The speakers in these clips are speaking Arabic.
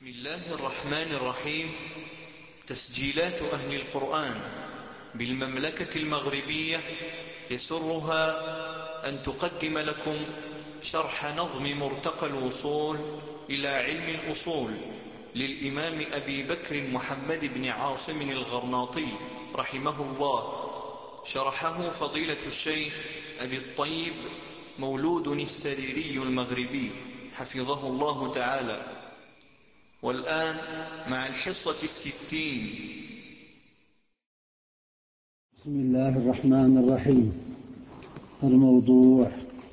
بسم الله الرحمن الرحيم. تسجيلات أهل القرآن بالمملكة المغربية يسرها أن تقدم لكم شرح نظم مرتقى الوصول إلى علم الأصول للإمام أبي بكر محمد بن عاصم الغرناطي رحمه الله. شرحه فضيلة الشيخ أبي الطيب مولود السريري المغربي حفظه الله تعالى. والآن مع الحصة 60. بسم الله الرحمن الرحيم. الموضوع: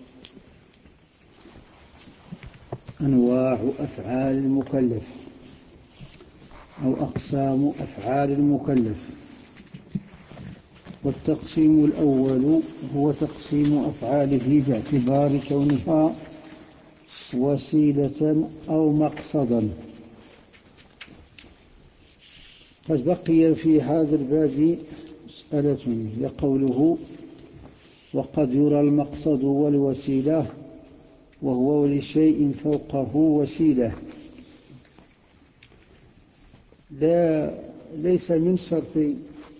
أنواع أفعال المكلف أو أقسام أفعال المكلف. والتقسيم الأول هو تقسيم أفعاله باعتبار كونها وسيلة أو مقصدا. قد بقي في هذا الباب مسألة، لقوله: وقد يرى المقصد والوسيلة وهو لشيء فوقه وسيلة. ليس من شرط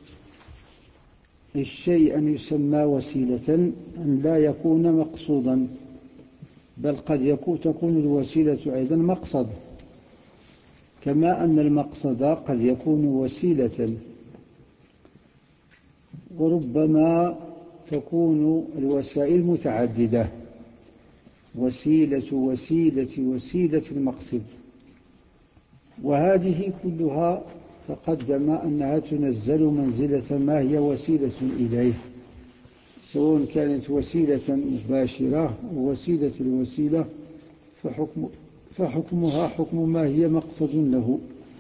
الشيء أن يسمى وسيلة أن لا يكون مقصودا، بل قد تكون الوسيلة أيضا مقصد، كما أن المقصد قد يكون وسيلة. وربما تكون الوسائل متعددة: وسيلة المقصد. وهذه كلها تقدم أنها تنزل منزلة ما هي وسيلة إليه، سواء كانت وسيلة مباشرة أو وسيلة الوسيلة، فحكمها حكم ما هي مقصد له،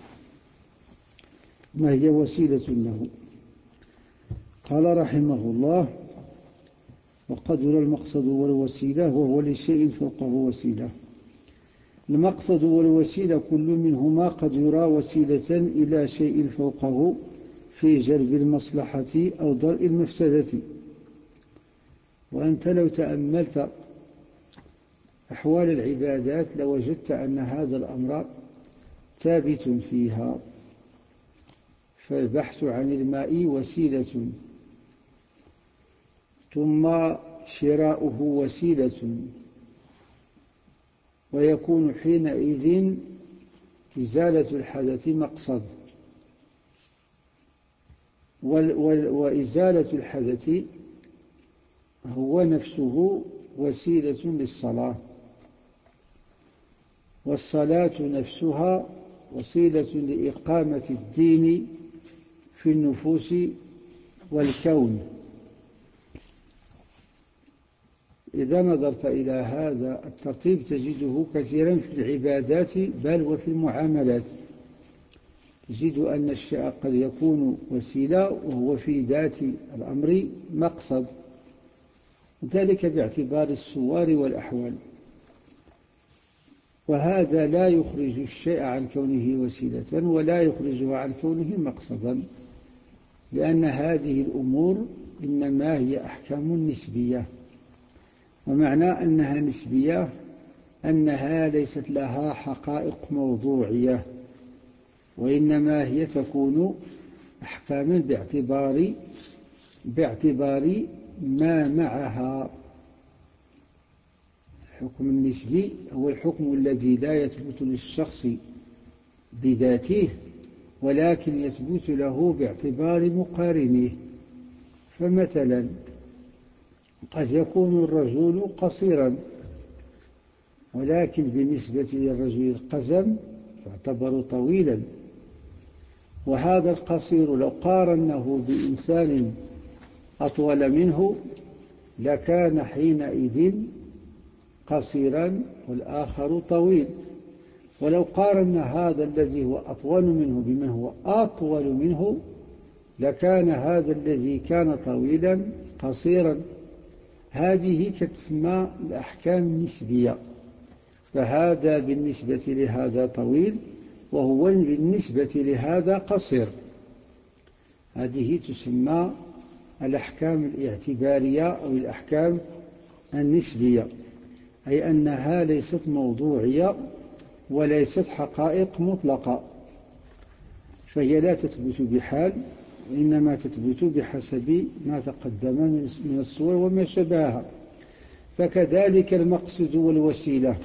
ما هي وسيلة له. قال رحمه الله: وقد يرى المقصد والوسيلة وهو لشيء فوقه وسيلة. المقصد والوسيلة كل منهما قد يرى وسيلة إلى شيء فوقه في جلب المصلحة أو درء المفسدة. وأنت لو تأملت أحوال العبادات لوجدت أن هذا الأمر ثابت فيها. فالبحث عن الماء وسيلة، ثم شراؤه وسيلة، ويكون حينئذ إزالة الحدث مقصد، وإزالة الحدث هو نفسه وسيلة للصلاة، والصلاة نفسها وسيلة لإقامة الدين في النفوس والكون. إذا نظرت إلى هذا الترتيب تجده كثيرا في العبادات بل وفي المعاملات، تجد أن الشيء قد يكون وسيلة وهو في ذات الأمر مقصد، ذلك باعتبار الصور والأحوال. وهذا لا يخرج الشيء عن كونه وسيلة ولا يخرجه عن كونه مقصدا، لأن هذه الأمور إنما هي أحكام نسبية. ومعنى أنها نسبية أنها ليست لها حقائق موضوعية، وإنما هي تكون أحكاما باعتبار ما معها. الحكم النسبي هو الحكم الذي لا يثبت للشخص بذاته، ولكن يثبت له باعتبار مقارنيه. فمثلا قد يكون الرجل قصيرا، ولكن بالنسبة للرجل القزم يعتبر طويلا. وهذا القصير لو قارنه بإنسان أطول منه لكان حينئذ قصيرا والآخر طويل. ولو قارن هذا الذي هو أطول منه بمن هو أطول منه لكان هذا الذي كان طويلا قصيرا. هذه تسمى الأحكام النسبية، فهذا بالنسبة لهذا طويل وهو بالنسبة لهذا قصير. هذه تسمى الأحكام الاعتبارية أو الأحكام النسبية، أي أنها ليست موضوعية وليست حقائق مطلقة، فهي لا تثبت بحال، وإنما تثبت بحسب ما تقدم من الصور وما شبهها. فكذلك المقصد والوسيلة،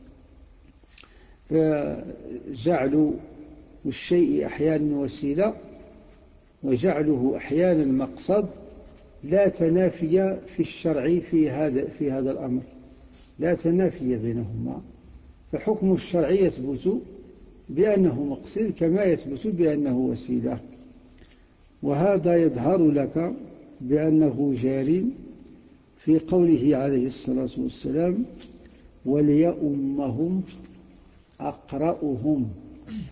فجعل الشيء أحيانا وسيلة وجعله أحيانا مقصد لا تنافي في الشرع في هذا الأمر، لا تنافي بينهما، فحكم الشرع يثبت بأنه مقصد كما يثبت بأنه وسيلة. وهذا يظهر لك بأنه جار في قوله عليه الصلاة والسلام: وليؤمهم أقرأهم.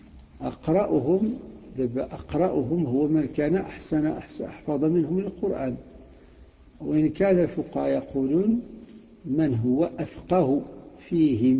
أقرأهم هو من كان أحفظ منهم القرآن، وإن كان الفقهاء يقولون من هو أفقه فيهم.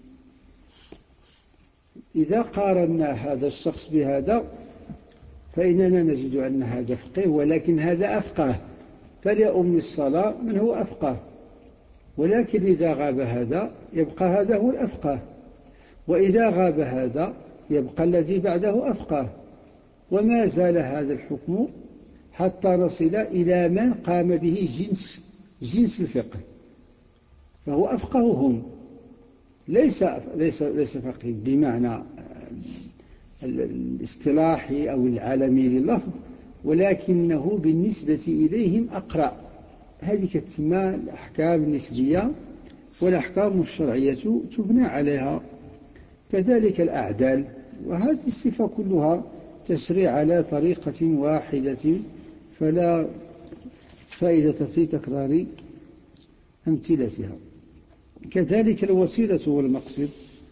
إذا قارنا هذا الشخص بهذا فإننا نجد أن هذا فقيه، ولكن هذا أفقه، فليؤم الصلاة من هو أفقه. ولكن إذا غاب هذا يبقى هذا هو الأفقه، وإذا غاب هذا يبقى الذي بعده أفقه، وما زال هذا الحكم حتى نصل إلى من قام به جنس الفقه، فهو أفقههم، ليس فقيه بمعنى الاصطلاحي أو العالمي لللفظ، ولكنه بالنسبة إليهم أقرأ. هذه تسمى الأحكام النسبية، والأحكام الشرعية تبنى عليها. كذلك الأعدال، وهذه الصفة كلها تسري على طريقة واحدة، فلا فائدة في تكرار أمثلتها. كذلك الوسيلة والمقصد،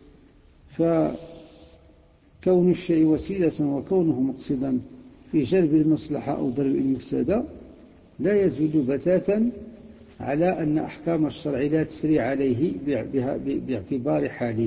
فكون الشيء وسيلة وكونه مقصدا في جلب المصلحة أو درء المفسدة لا يزيد بتاتا على أن أحكام الشرع لا تسري عليه باعتبار حاله.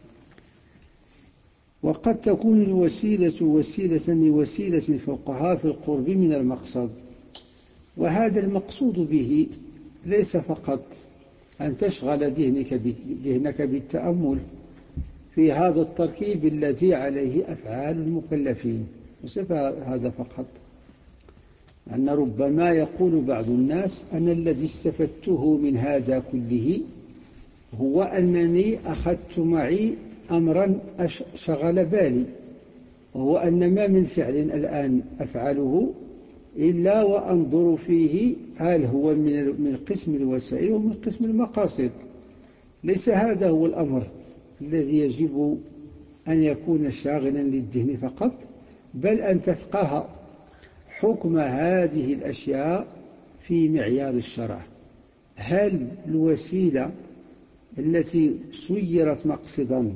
وقد تكون الوسيلة وسيلة لوسيلة فوقها في القرب من المقصد، وهذا المقصود به ليس فقط أن تشغل ذهنك بالتأمل في هذا التركيب الذي عليه أفعال المكلفين، ليس هذا فقط، أن ربما يقول بعض الناس أن الذي استفدته من هذا كله هو أنني أخذت معي أمرا شغل بالي، وهو أن ما من فعل الآن أفعله إلا وأنظر فيه هل هو من قسم الوسائل ومن قسم المقاصد. ليس هذا هو الأمر الذي يجب أن يكون شاغلا للذهن فقط، بل أن تفقه حكم هذه الأشياء في معيار الشرع. هل الوسيلة التي سيرت مقصدا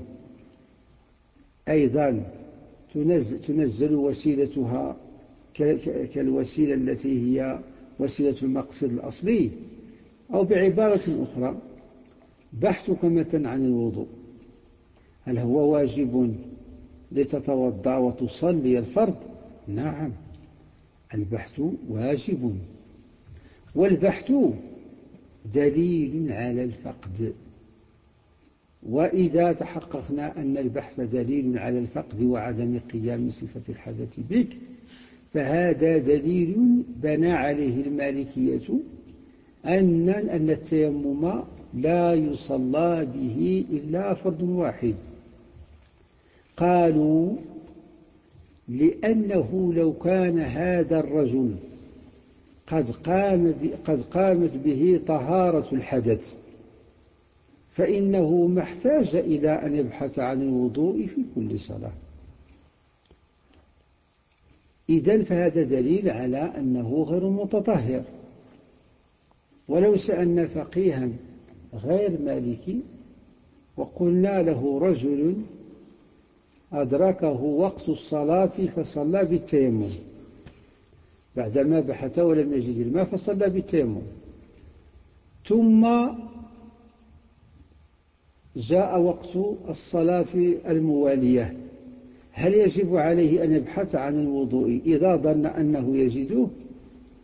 أيضا تنزل وسيلتها كالوسيلة التي هي وسيلة المقصد الأصلي؟ أو بعبارة أخرى، بحثك مثلا عن الوضوء، هل هو واجب لتتوضأ وتصلي الفرض؟ نعم، البحث واجب، والبحث دليل على الفقد. وإذا تحققنا أن البحث دليل على الفقد وعدم قيام صفة الحدث بك، فهذا دليل بنى عليه المالكية أن التيمم لا يصلى به إلا فرد واحد. قالوا لأنه لو كان هذا الرجل قد قامت به طهارة الحدث فإنه ما احتاج إلى أن يبحث عن الوضوء في كل صلاة. إذن فهذا دليل على أنه غير متطهر. ولو سألنا فقيها غير مالكي وقلنا له رجل أدركه وقت الصلاة فصلى بالتيمم، بعدما بحث ولم يجد الماء فصلى بالتيمم، ثم جاء وقت الصلاة الموالية، هل يجب عليه أن يبحث عن الوضوء إذا ظن أنه يجده؟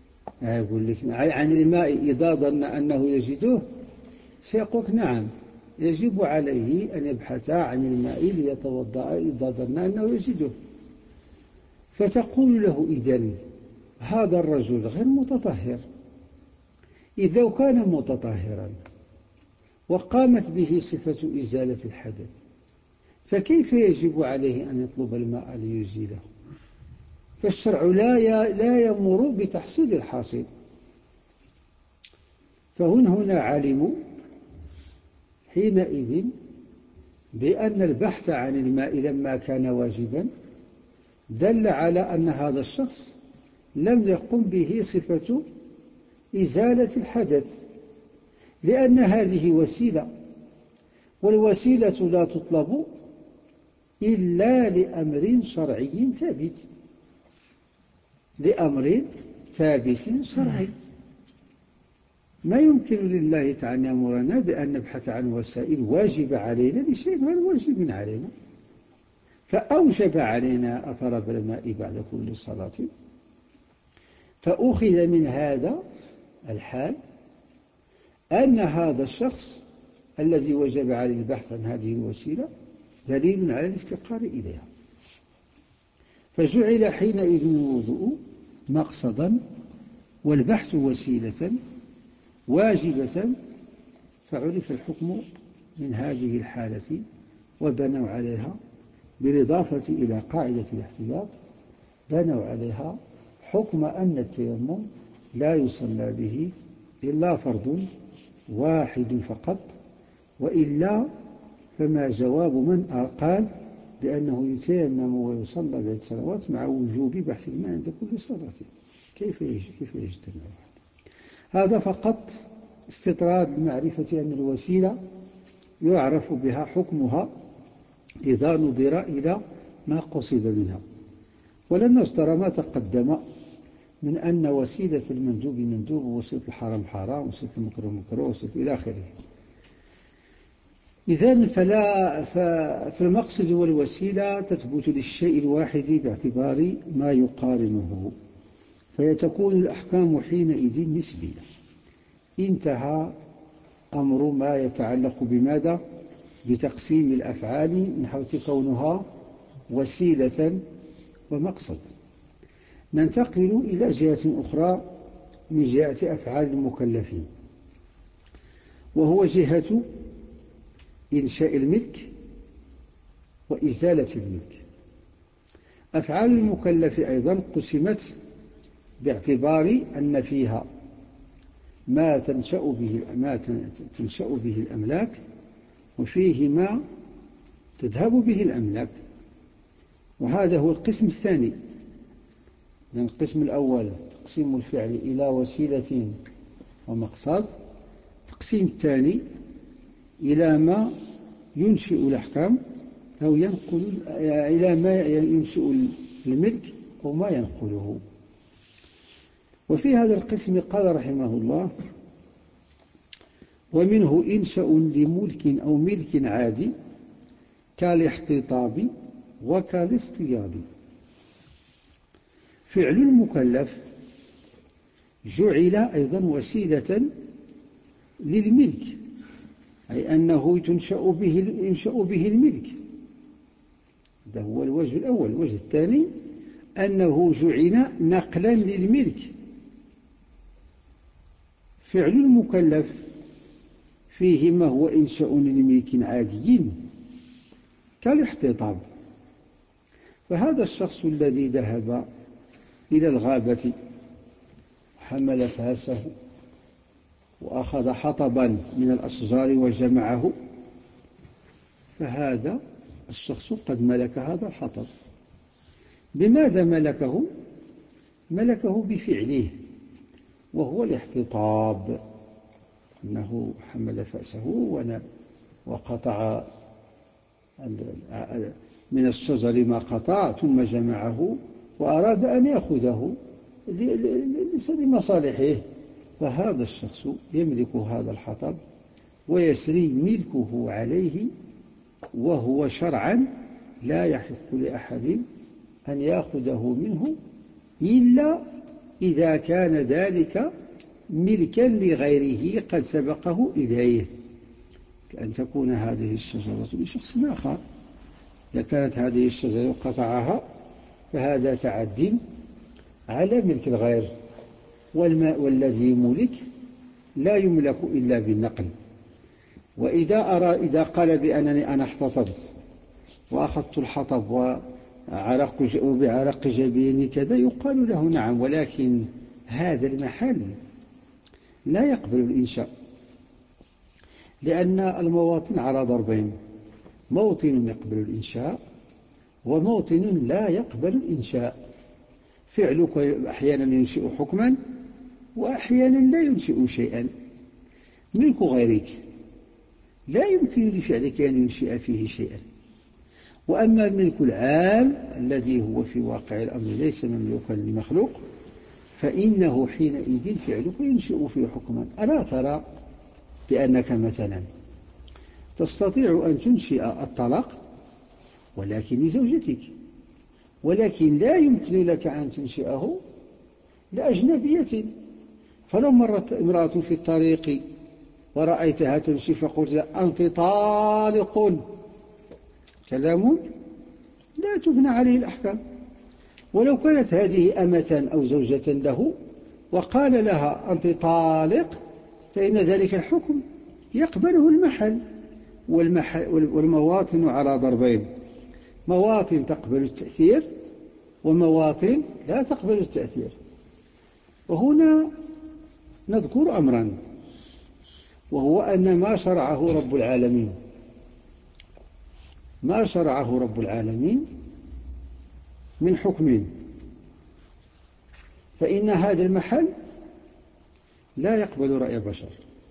يقول لك عن الماء إذا ظن أنه يجده، سيقول نعم، يجب عليه أن يبحث عن الماء ليتوضأ إذا ظن أنه يجده. فتقول له إذن هذا الرجل غير متطهر، إذا كان متطهرا وقامت به صفة إزالة الحدث فكيف يجب عليه أن يطلب الماء ليزيله؟ فالشرع لا يمر بتحصيل الحاصل. فهنا علموا حينئذ بأن البحث عن الماء لما كان واجبا دل على أن هذا الشخص لم يقم به صفة إزالة الحدث، لأن هذه وسيلة، والوسيلة لا تطلب إلا لأمر شرعي ثابت، لأمر ثابت شرعي. ما يمكن لله تعالى أن يأمرنا بأن نبحث عن وسائل واجب علينا لشيء غير واجب علينا، فأوجب علينا طلب الماء بعد كل صلاة. فأخذ من هذا الحال أن هذا الشخص الذي وجب عليه البحث عن هذه الوسيلة دليل على الافتقار إليها، فجعل حينئذ الوضوء مقصدا والبحث وسيلة واجبة، فعرف الحكم من هذه الحالة وبنوا عليها بالإضافة إلى قاعدة الاحتياط، بنوا عليها حكم أن التيمم لا يصلى به إلا فرض واحد فقط، وإلا فما جواب من قال بأنه يتيمم ويصلى بعد صلوات مع وجوب بحث الماء عند كل صلاة؟ كيف يجتمع؟ هذا فقط استطراد لمعرفة أن الوسيلة يعرف بها حكمها إذا نظر إلى ما قصد منها، ولن نصدر ما تقدم من أن وسيلة المندوب مندوب، ووسيلة الحرام حرام، ووسيلة المكروه مكروه، ووسيلة إلى آخره. إذن فالمقصد والوسيلة تثبت للشيء الواحد باعتبار ما يقارنه، فيتكون الأحكام حينئذ نسبية. انتهى أمر ما يتعلق بماذا؟ بتقسيم الأفعال من حيث كونها وسيلة ومقصد. ننتقل إلى جهة أخرى من جهة أفعال المكلفين، وهو جهة إنشاء الملك وإزالة الملك. أفعال المكلف أيضا قسمت باعتبار أن فيها ما تنشأ به الأملاك، وفيه ما تذهب به الأملاك، وهذا هو القسم الثاني. القسم الأول تقسيم الفعل إلى وسيلة ومقصد، التقسيم الثاني إلى ما ينشئ الأحكام أو ينقل إلى ما ينشئ الملك أو ما ينقله. وفي هذا القسم قال رحمه الله: ومنه إنشأ لملك أو ملك عادي كالاحتطاب وكالاصطياد. فعل المكلف جعل أيضا وسيلة للملك، أي أنه ينشأ به الملك. هذا هو الوجه الأول. الوجه الثاني أنه جعل نقلا للملك. فعل المكلف فيه ما هو إنشاء لملك عادي كالاحتطاب، فهذا الشخص الذي ذهب إلى الغابة حمل فاسه وأخذ حطبا من الأشجار وجمعه، فهذا الشخص قد ملك هذا الحطب. بماذا ملكه؟ ملكه بفعله، وهو الاحتطاب، أنه حمل فأسه وقطع من الشجر ما قطع ثم جمعه وأراد أن يأخذه لمصالحه، فهذا الشخص يملك هذا الحطب ويسري ملكه عليه، وهو شرعا لا يحق لأحد أن يأخذه منه إلا إذا كان ذلك ملكا لغيره قد سبقه إليه، كأن تكون هذه الشجرة لشخص آخر. إذا كانت هذه الشجرة قطعها فهذا تعد على ملك الغير، والذي يملك لا يملك إلا بالنقل. وإذا قال بأنني أنا احتطبت وأخذت الحطب وبعرق جبيني كذا، يقال له نعم، ولكن هذا المحل لا يقبل الإنشاء، لأن المواطن على ضربين: موطن يقبل الإنشاء وموطن لا يقبل الإنشاء. فعلك أحيانا ينشئ حكما وأحيانا لا ينشئ شيئا. ملك غيرك لا يمكن لفعلك أن ينشئ فيه شيئا. وأما الملك العام الذي هو في واقع الأمر ليس مملوكا لمخلوق، فإنه حينئذ فعلك ينشئ فيه حكما. ألا ترى بأنك مثلا تستطيع أن تنشئ الطلاق ولكن لزوجتك، ولكن لا يمكن لك أن تنشئه لأجنبية. فلو مرت امرأة في الطريق ورأيتها تمشي فقلت أنت طالق، كلام لا تبنى عليه الأحكام. ولو كانت هذه أمة أو زوجة له وقال لها أنت طالق، فإن ذلك الحكم يقبله المحل. والمواطن على ضربين: مواطن تقبل التأثير ومواطن لا تقبل التأثير. وهنا نذكر أمرا، وهو أن ما شرعه رب العالمين من حكم، فإن هذا المحل لا يقبل رأي البشر،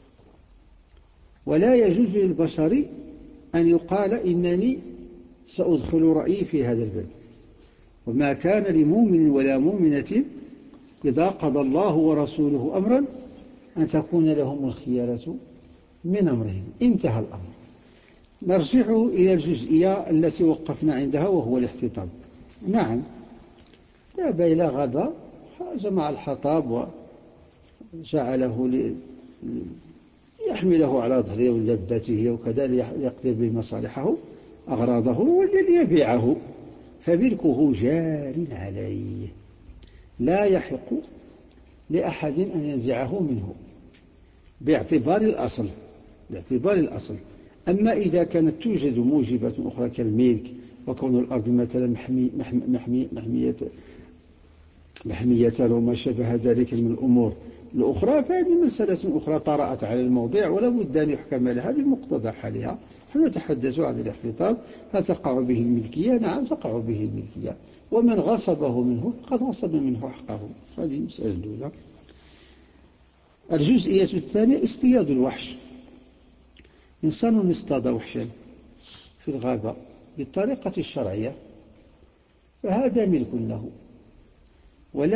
ولا يجوز للبشر أن يقال إنني سأدخل رأيي في هذا الباب. وما كان لمؤمن ولا مؤمنة إذا قضى الله ورسوله أمرا أن تكون لهم الخيارة من أمرهم. انتهى الأمر. نرجع إلى الجزئية التي وقفنا عندها، وهو الاحتطاب. نعم، ذهب إلى غابة، جمع الحطاب وجعله يحمله على ظهره ودبته وكذا ليقضي به مصالحه أغراضه وليبيعه، فملكه جار عليه، لا يحق لأحد أن ينزعه منه باعتبار الأصل. أما إذا كانت توجد موجبات أخرى كالملك وكون الأرض مثلا محمية وما شبه ذلك من الأمور الأخرى، فهذه مسألة أخرى طرأت على الموضع ولا بد أن يحكم لها بمقتضى حالها. نحن نتحدث عن الاحتطاب. هل تقع به الملكية؟ نعم، تقع به الملكية، ومن غصبه منه فقد غصب منه حقه. هذه المسألة الأولى. الجزئية الثانية: اصطياد الوحش. إنسان اصطاد وحشا في الغابة بالطريقة الشرعية، فهذا ملك له، ولا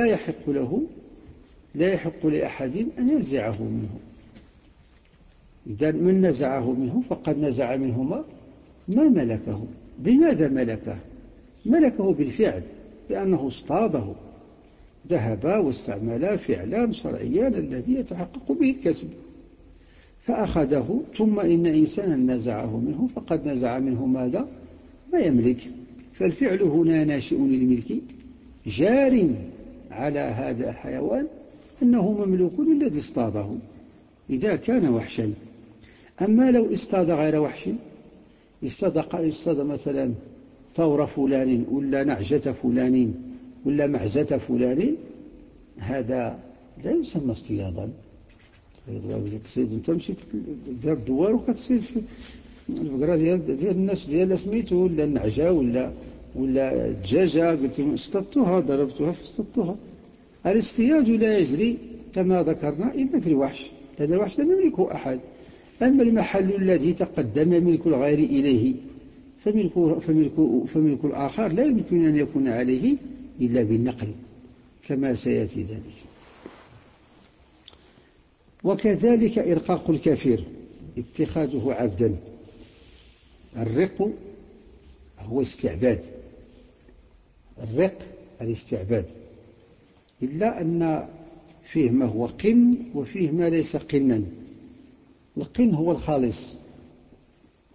يحق لأحد أن ينزعه منه. إذا من نزعه منه فقد نزع منه ما ملكه. بماذا ملكه؟ ملكه بالفعل، بأنه اصطاده، ذهب واستعمل فعلا شرعيا الذي يتحقق به الكسب، فأخذه. ثم إن إنسانا نزعه منه فقد نزع منه ماذا؟ ما يملك. فالفعل هنا ناشئ للملك، جار على هذا الحيوان أنه مملوك للذي اصطاده إذا كان وحشا. أما لو اصطاد غير وحش، اصطاد مثلا ثور فلان ولا نعجة فلان ولا معزة فلان، هذا لا يسمى اصطيادا. تصيد انت مشيت تذهب دوار وكتصيد في البقرة ديال الناس ديال سميتو ولا النعجة ولا الدجاجة، قلت اصطدتها ضربتها فاصطدتها. الاصطياد لا يجري كما ذكرنا إلا في الوحش. هذا الوحش لا يملكه أحد. أما المحل الذي تقدم ملك الغير إليه فملك الآخر لا يمكن أن يكون عليه إلا بالنقل كما سيأتي ذلك. وكذلك إرقاق الكافر، اتخاذه عبدا. الرق هو استعباد، الرق الاستعباد، إلا أن فيه ما هو قن وفيه ما ليس قنا. القن هو الخالص،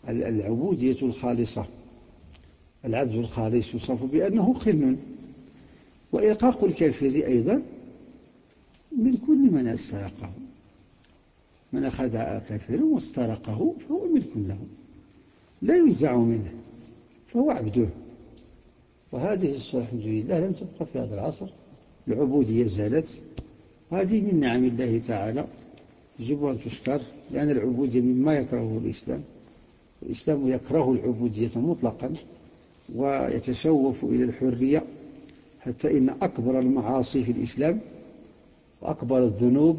العبودية الخالصة، العبد الخالص يوصف بأنه خل. وإرقاق الكافر أيضا من كل من استرقه، من أخذ كافر واسترقه فهو ملك له لا ينزع منه، فهو عبده. وهذه الصورة الحمد لله لم تبقى في هذا العصر، العبودية زالت، وهذه من نعم الله تعالى يجب أن تشكر، لأن العبودية مما يكرهه الإسلام. الإسلام يكره العبودية مطلقا ويتشوف إلى الحرية، حتى إن أكبر المعاصي في الإسلام وأكبر الذنوب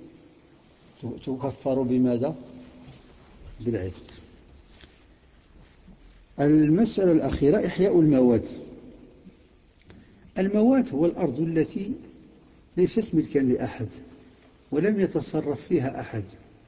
تكفر بماذا؟ بالعتق. المسألة الأخيرة إحياء الموات. الموات هو الأرض التي ليست ملكا لأحد ولم يتصرف فيها أحد،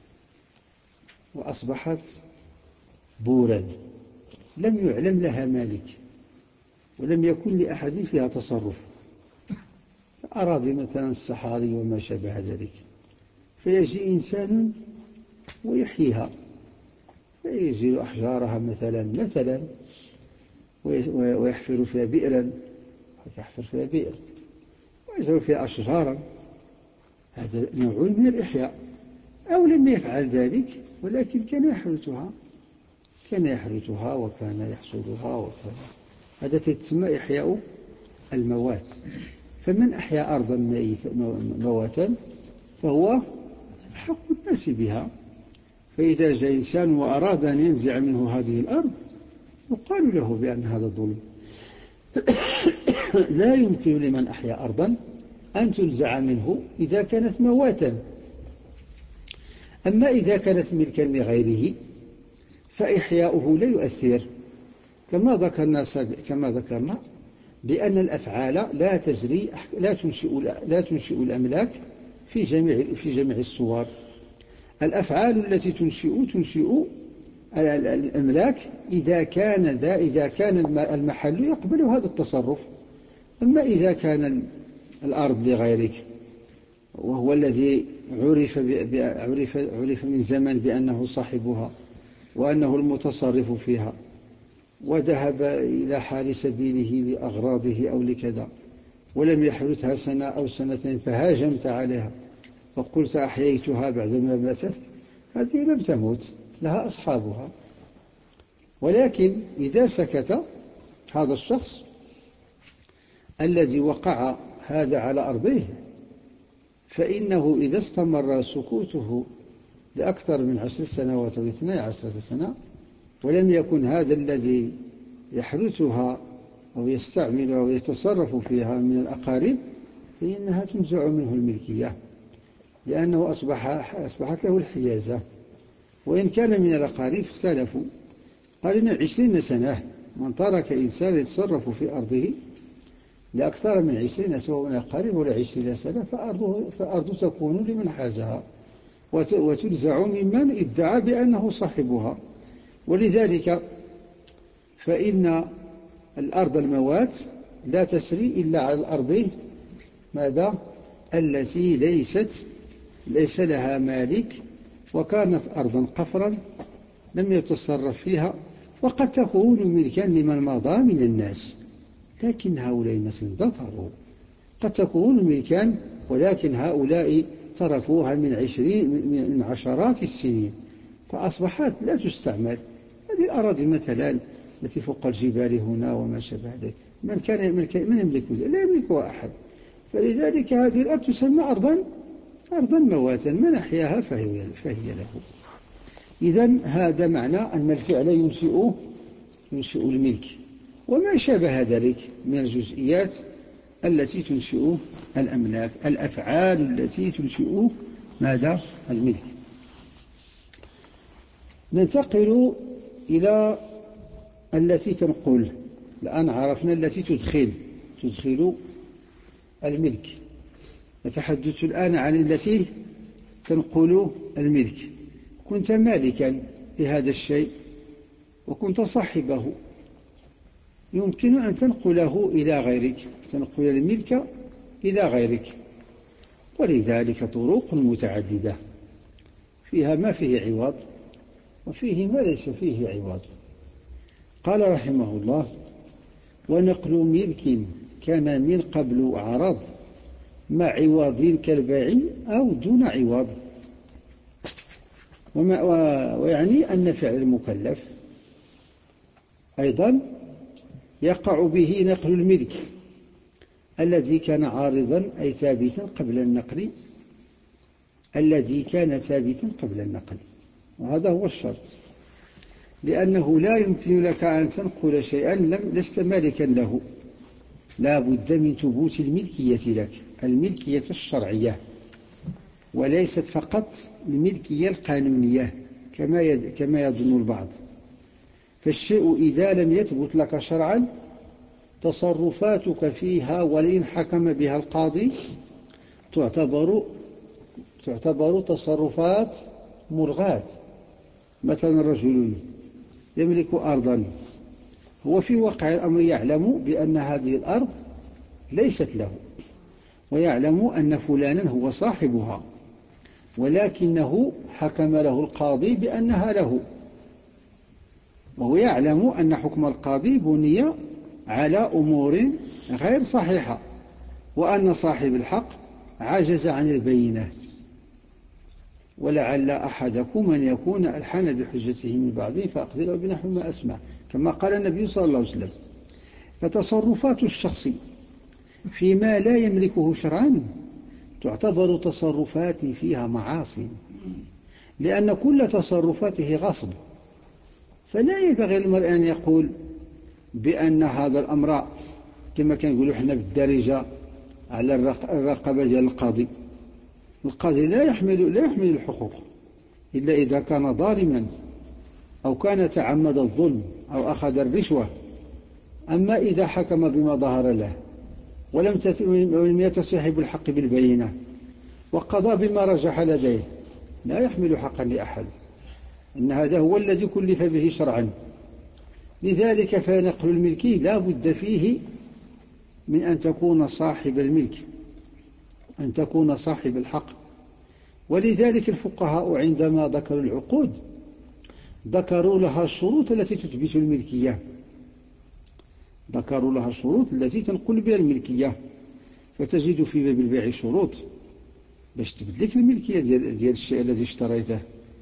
وأصبحت بورا لم يعلم لها مالك ولم يكن لأحد فيها تصرف. أراضي مثلا الصحاري وما شابه ذلك، فيجي إنسان ويحييها، فيجي أحجارها مثلا ويحفر فيها بئرا، يحفر فيها بئر ويجعل فيها أشجارا، هذا نوع من الإحياء. أو لم يفعل ذلك ولكن كان يحرثها وكان يحصدها وكان، هذا تسمى إحياء الموات. فمن أحيا أرضا مواتا فهو أحق الناس بها. فإذا جاء إنسان وأراد أن ينزع منه هذه الأرض يقال له بأن هذا ظلم. لا يمكن لمن أحيا أرضا أن تنزع منه إذا كانت مواتا. أما إذا كانت ملكا لغيره فإحياؤه لا يؤثر، كما ذكرنا بأن الأفعال لا تنشئ الأملاك في جميع الصور. الأفعال التي تنشئ الأملاك إذا كان المحل يقبل هذا التصرف. أما إذا كان الأرض لغيرك وهو الذي عرف من زمن بأنه صاحبها وأنه المتصرف فيها، وذهب إلى حال سبيله لأغراضه أو لكذا، ولم يحرثها سنة أو سنتين فهاجمت عليها فقلت أحييتها بعدما ماتت، هذه لم تموت، لها أصحابها. ولكن إذا سكت هذا الشخص الذي وقع هذا على أرضه، فإنه إذا استمر سكوته لأكثر من 10 سنوات أو 12 سنة ولم يكن هذا الذي يحرثها أو يستعملها أو يتصرف فيها من الأقارب، فإنها تنزع منه الملكية، لأنه أصبحت له الحيازة. وإن كان من الأقارب اختلفوا، قال إن 20 سنة من ترك إنسان يتصرف في أرضه لأكثر من 20 سواء من الأقارب ولا 20 سنة فأرضه تكون لمن حازها وتنزع ممن ادعى بأنه صاحبها. ولذلك فإن الأرض الموات لا تسري إلا على الأرض ماذا؟ التي ليس لها مالك، وكانت أرضا قفرا لم يتصرف فيها، وقد تكون ملكا لمن مضى من الناس، لكن هؤلاء الناس اندثروا. قد تكون ملكا ولكن هؤلاء تركوها من عشرات السنين فأصبحت لا تستعمل. هذه الأراضي مثلا التي فوق الجبال هنا وما شابه ذلك، من يملك لا يملكها أحد. فلذلك هذه الأرض تسمى أرضا مواتا، من أحياها فهي له. إذن هذا معنى أن الفعل ينشئ الملك وما شابه ذلك من الجزئيات التي تنشئ الأملاك، الأفعال التي تنشئ ماذا؟ الملك. ننتقل إلى التي تنقل. الآن عرفنا التي تدخل الملك، نتحدث الآن عن التي تنقل الملك. كنت مالكا لهذا الشيء وكنت صاحبه، يمكن أن تنقله إلى غيرك، تنقل الملك إلى غيرك، ولذلك طرق متعددة فيها ما فيه عوض وفيه ما ليس فيه عوض. قال رحمه الله: ونقل ملك كان من قبل عرض مع عوض كالبيع أو دون عوض. ويعني أن فعل المكلف أيضا يقع به نقل الملك الذي كان عارضا أي ثابتا قبل النقل، وهذا هو الشرط، لأنه لا يمكن لك أن تنقل شيئا لست مالكا له، لا بد من ثبوت الملكية لك، الملكية الشرعية، وليست فقط الملكية القانونية كما يظن البعض. فالشيء إذا لم يثبت لك شرعا تصرفاتك فيها ولئن حكم بها القاضي تعتبر تصرفات ملغاة. مثلا رجل يملك أرضا، هو في واقع الأمر يعلم بأن هذه الأرض ليست له، ويعلم أن فلانا هو صاحبها، ولكنه حكم له القاضي بأنها له، وهو يعلم أن حكم القاضي بني على أمور غير صحيحة، وأن صاحب الحق عجز عن البينة. ولعل أحدكم من يكون ألحن بحجته من بعضه فأقدر بنحو ما أسمع، كما قال النبي صلى الله عليه وسلم. فتصرفات الشخص فيما لا يملكه شرعا تعتبر تصرفات فيها معاصي، لأن كل تصرفاته غصب. فلا ينبغي للمرء أن يقول بأن هذا الأمر كما كنقولوا حنا بالدارجة على الرقبة ديال القاضي. القاضي لا يحمل الحقوق إلا إذا كان ظالما أو كان تعمد الظلم أو أخذ الرشوة. أما إذا حكم بما ظهر له ولم يتصاحب الحق بالبينة وقضى بما رجح لديه لا يحمل حقا لأحد، إن هذا هو الذي كلف به شرعا. لذلك فنقل الملك لا بد فيه من أن تكون صاحب الملك، أن تكون صاحب الحق. ولذلك الفقهاء عندما ذكروا العقود ذكروا لها الشروط التي تثبت الملكية، ذكروا لها الشروط التي تنقل بها الملكية. فتجد في باب البيع شروط باش تثبت لك الملكية ديال الشيء الذي اشتريته،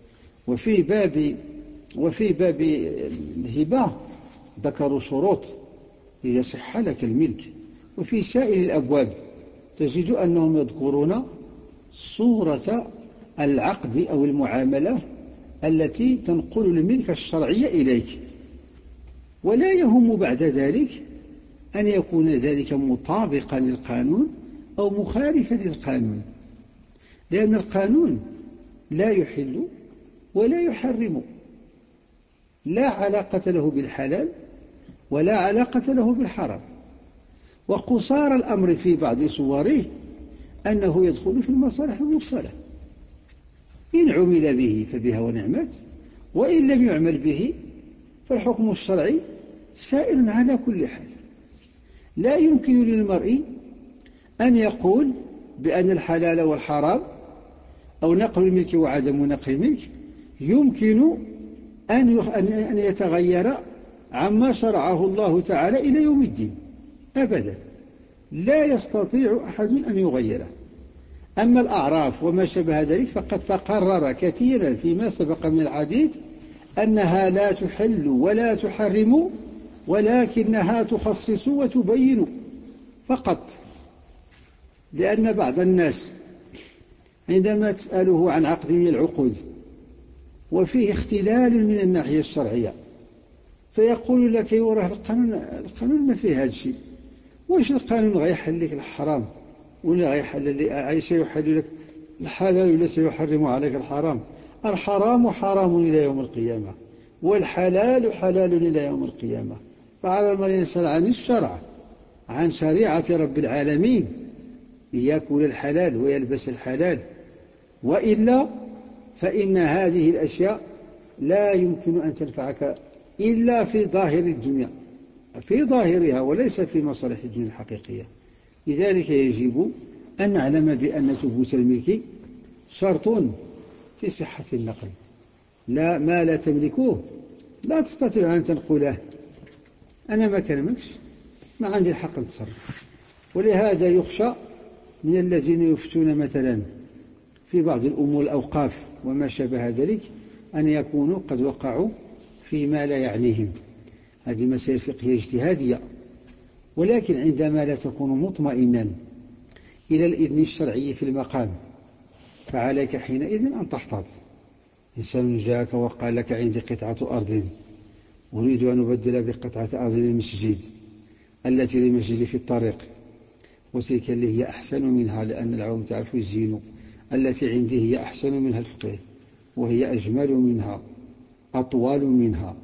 وفي باب الهبة ذكروا شروط ليصح لك الملك. وفي سائر الأبواب تجد أنهم يذكرون صورة العقد أو المعاملة التي تنقل الملك الشرعي إليك، ولا يهم بعد ذلك أن يكون ذلك مطابقا للقانون أو مخالفا للقانون، لأن القانون لا يحل ولا يحرم، لا علاقة له بالحلال ولا علاقة له بالحرام. وقصار الأمر في بعض صوره أنه يدخل في المصالح المرسلة، إن عمل به فبها ونعمت، وإن لم يعمل به فالحكم الشرعي سائر على كل حال. لا يمكن للمرء أن يقول بأن الحلال والحرام أو نقل الملك وعدم نقل الملك يمكن أن يتغير عما شرعه الله تعالى إلى يوم الدين، أبدا لا يستطيع أحد أن يغيره. أما الأعراف وما شبه ذلك فقد تقرر كثيرا فيما سبق من الحديث أنها لا تحل ولا تحرم، ولكنها تخصص وتبين فقط. لأن بعض الناس عندما تسأله عن عقد من العقود وفيه اختلال من الناحية الشرعية فيقول لك وراه القانون ما فيه هذا الشيء. واش القانون غيحل لك الحرام ولا غيحل سيحل لك الحلال ولا سيحرم عليك الحرام؟ الحرام حرام إلى يوم القيامة، والحلال حلال إلى يوم القيامة. فعلى المرء يسأل عن الشرع، عن شريعة رب العالمين، ليأكل الحلال ويلبس الحلال، وإلا فإن هذه الأشياء لا يمكن أن تنفعك إلا في ظاهر الدنيا، في ظاهرها، وليس في مصالح الدنيا الحقيقية. لذلك يجب أن نعلم بأن ثبوت الملك شرط في صحة النقل. لا ما لا تملكوه لا تستطيع أن تنقله. أنا ما كلمكش، ما عندي الحق نتصرف. ولهذا يخشى من الذين يفتون مثلا في بعض الأمور الأوقاف وما شابه ذلك أن يكونوا قد وقعوا فيما لا يعنيهم. هذه مسائل فقهية اجتهادية، ولكن عندما لا تكون مطمئنا إلى الإذن الشرعي في المقام فعليك حينئذ أن تحتاط. إنسان جاءك وقال لك عندي قطعة أرض أريد أن أبدل بقطعة أرض للمسجد التي للمسجد في الطريق، وتلك اللي هي أحسن منها لأن العوام تعرف يزينوا، التي عندي هي أحسن منها الفقه وهي أجمل منها أطول منها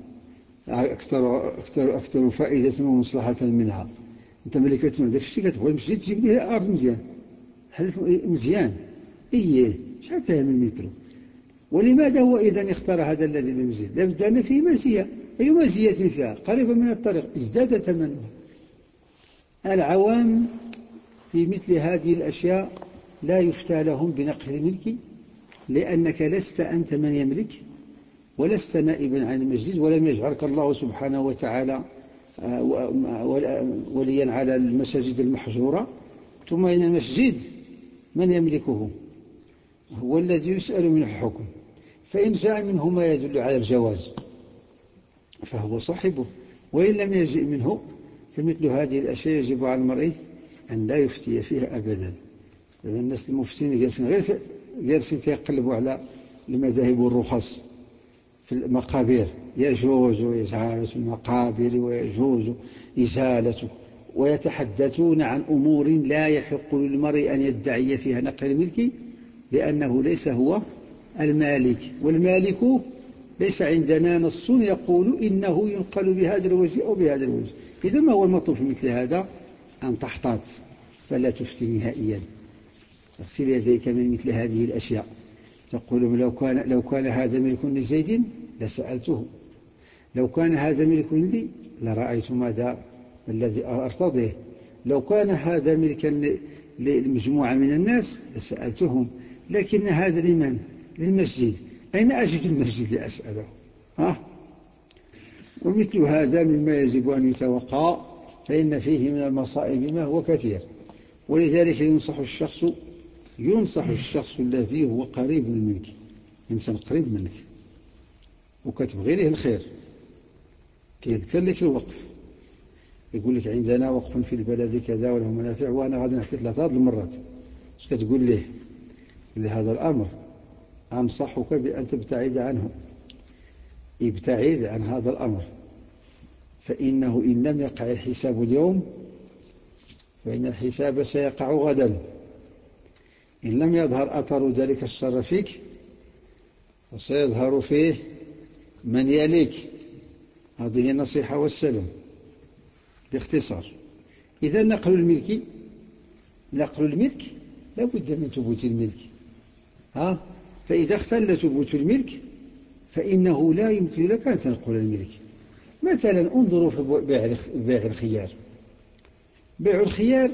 أكثر فائدة ومصلحة منها. أنت ملي كتسمع داك الشيء كتبغي المسجد تجيب ليه أرض مزيان مزيان إيه شحال فيها من متر. ولماذا هو إذن اختار هذا الذي للمسجد؟ لابد أن فيه مزية. أي مزية فيها؟ قريبة من الطريق ازداد ثمنها. العوام في مثل هذه الأشياء لا يفتى لهم بنقل الملك، لأنك لست أنت من يملك ولست نائبا عن المسجد، ولم يجعلك الله سبحانه وتعالى وليا على المساجد المحجورة. ثم إن المسجد من يملكه هو الذي يسأل منه الحكم، فإن جاء منه ما يدل على الجواز فهو صاحبه، وإن لم يجئ منه فمثل هذه الأشياء يجب على المرء أن لا يفتي فيها أبدا. الناس المفتين جالسين يقلبوا على المذاهب والرخص في المقابر، يجوز إزالة المقابر ويجوز إزالته، ويتحدثون عن أمور لا يحق للمرء أن يدعي فيها نقل الملك لأنه ليس هو المالك، والمالك ليس عندنا نص يقول إنه ينقل بهذا الوجه أو بهذا الوجه. إذا ما هو المطلوب في مثل هذا؟ أن تحتاط فلا تفتي نهائيا. اغسل يديك من مثل هذه الأشياء. تقول لو كان هذا ملك لزيد لسألته، لو كان هذا ملك لي لرأيت ماذا الذي أرتضيه، لو كان هذا ملكا للمجموعة من الناس لسألتهم، لكن هذا لمن؟ للمسجد. أين أجد المسجد لأسأله؟ ومثل هذا مما يجب أن يتوقع، فإن فيه من المصائب ما هو كثير. ولذلك ينصح الشخص الذي هو قريب منك، إنسان قريب منك وكتبغي له الخير، كيذكر لك الوقف، يقول لك عندنا وقف في البلد كذا وله منافع وأنا غادي نعطي 3 المرات، اش كتقول له؟ لهذا الأمر أنصحك بأن تبتعد عنه، ابتعد عن هذا الأمر، فإنه إن لم يقع الحساب اليوم فإن الحساب سيقع غدا. إن لم يظهر أثر ذلك الشر فيك فسيظهر فيه من يليك. هذه النصيحة والسلام باختصار. إذا نقل الملك لا بد من ثبوت الملك. فإذا اختل ثبوت الملك فإنه لا يمكن لك أن تنقل الملك. مثلا انظروا في بيع الخيار. بيع الخيار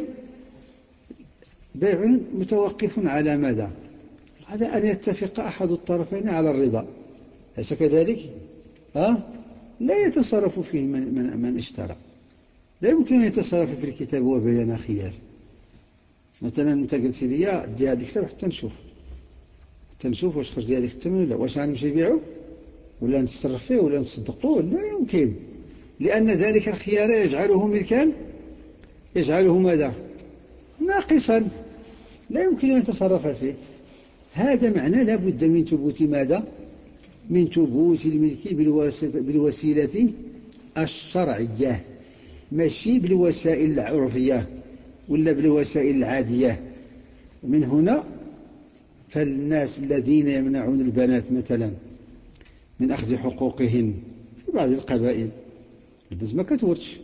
بيع متوقف على ماذا؟ على أن يتفق أحد الطرفين على الرضا، أليس كذلك؟ لا يتصرف فيه من اشترى، لا يمكن أن يتصرف في الكتاب وبيان خيار. مثلا أنت قلت لي دي هذا الكتاب حتى نشوف واش خرج هذيك الثمن ولا واش غنمشي نبيعو ولا نتصرف فيه ولا نصدقوه، لا يمكن، لأن ذلك الخيار يجعله ملكا، يجعله ماذا؟ ناقصا، لا يمكن أن يتصرف فيه. هذا معنى لا بد من ثبوت ماذا؟ من ثبوت الملك بالوسيلة الشرعية، ماشي بالوسائل العرفية ولا بالوسائل العادية. من هنا فالناس الذين يمنعون البنات مثلا من أخذ حقوقهن في بعض القبائل، البز ما كتورثش.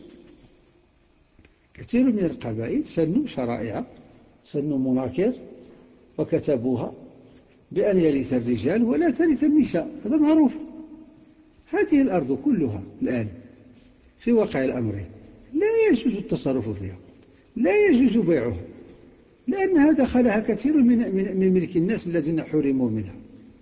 كثير من القبائل سنوا شرائع، سنوا مناكر وكتبوها بأن يرث الرجال ولا ترث النساء، هذا معروف. هذه الأرض كلها الآن في واقع الأمر لا يجوز التصرف فيها، لا يجوز بيعها، لأنها دخلها كثير من ملك الناس الذين حرموا منها.